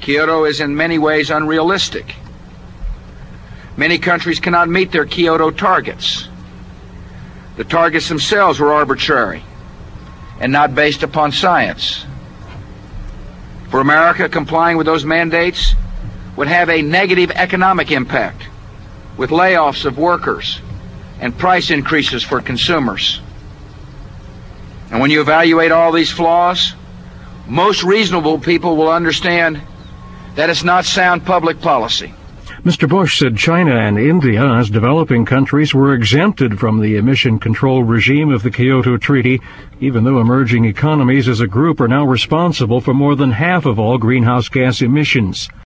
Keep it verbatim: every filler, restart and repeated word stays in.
Kyoto is in many ways unrealistic. Many countries cannot meet their Kyoto targets. The targets themselves were arbitrary and not based upon science. For America, complying with those mandates would have a negative economic impact, with layoffs of workers and price increases for consumers. And when you evaluate all these flaws, most reasonable people will understand that it's not sound public policy. Mister Bush said China and India, as developing countries, were exempted from the emission control regime of the Kyoto Treaty, even though emerging economies as a group are now responsible for more than half of all greenhouse gas emissions.